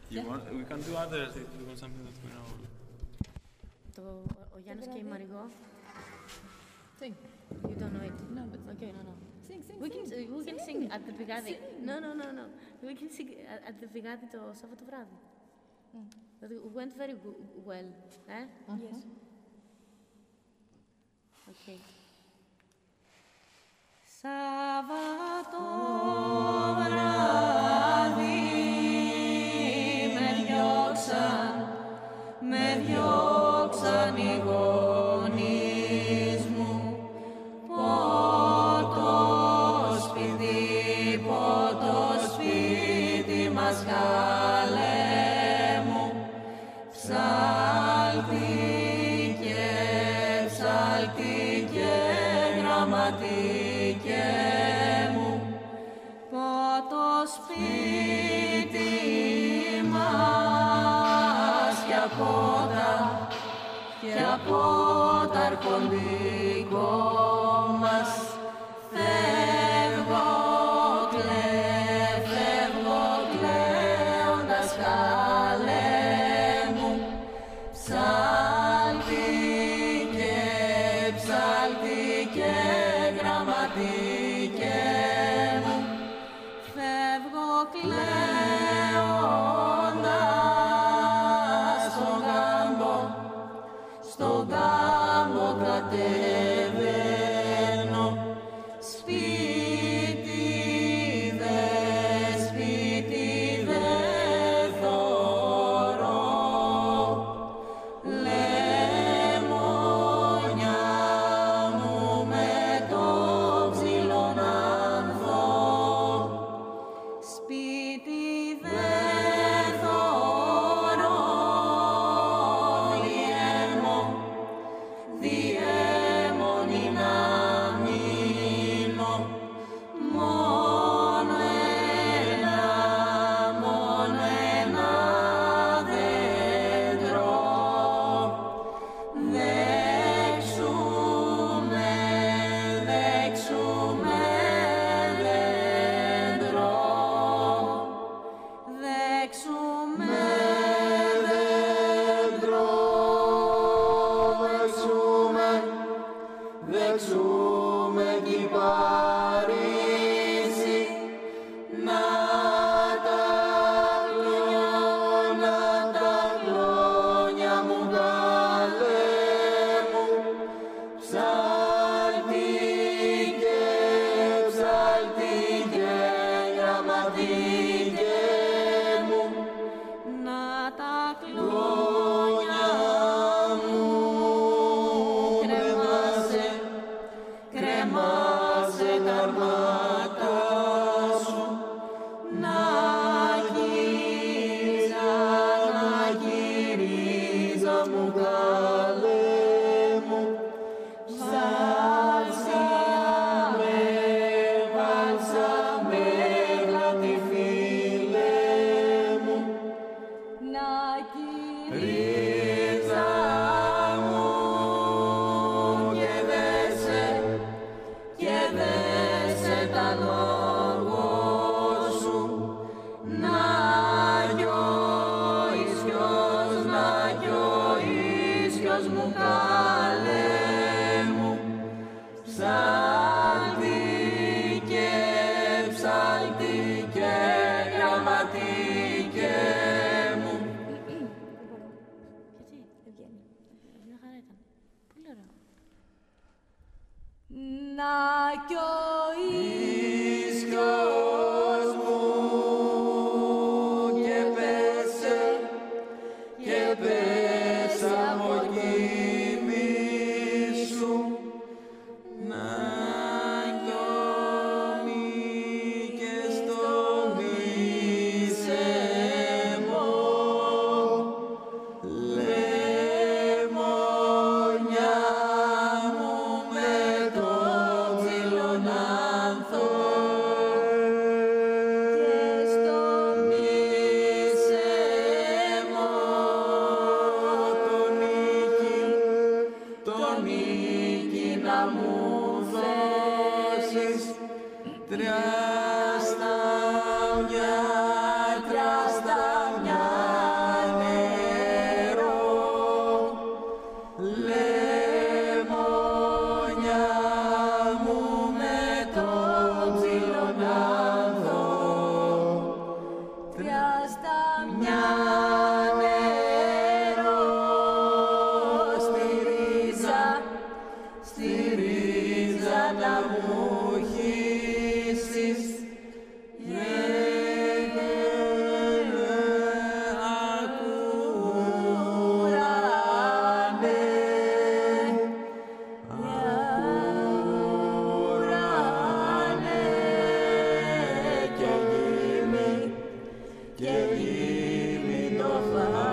We can do others if you want something that we know. Ο Γιάννης και η Μαριγό. Sing. You don't know it? No, but Okay, no. Sing. We can sing at the Pegadi. No. We can sing at the Pegadi το Σάββατο βράδυ. That went very well. Yes. Okay. Σάββατο βράδυ με διώξαν οι γονείς μου. Ποτό σπίτι μας καλέ μου. Ψάλτη και γραμματικέ μου. Ποτό σπίτι μας και από τα αρχοντικό μας. Φεύγω κλαίοντας καλέ μου. Ψάλτη και γραμματικέ μου. Φεύγω κλαίοντας στον κάμπο κατεβαίνω. Σπίτι δε θωρώ. Λεμόνια μου με το ψιλονάνθο. Σπίτι δε θωρώ. Διέμονη να μείνω. Μόνο ένα δέντρο. Δέξουμε δέντρο. Δέξουμε δέντρο. Δέξουμε κι Παρίσι. Να τα κλόνια μου καλέ μου. Ψάλτη και γραμματικέ μου. Να τα κλόνια μου. Κρέμασε τα αρμάτα σου. Να γυρίζα μου καλέ μου. Βάλσαμε γλάτι φίλε μου. Να γυρίζα μου και δέσε τα λόγω σου. Να κι ο ίσιος μου καλέ μου. Ψάλτη και γραμματικέ μου. Γιατί, Ευγένη, μια χαρά ήταν. Πολύ ωραίο. Να κι ο ίσιος μου και πέσα από κοιμήσου. Να λιώνει και στον ήσεμο. Λεμόνια μου με το ψιλονά. φωτιά στα μια νερό στη ρίζα τα βουχήσεις και γύμνη το φαγητό.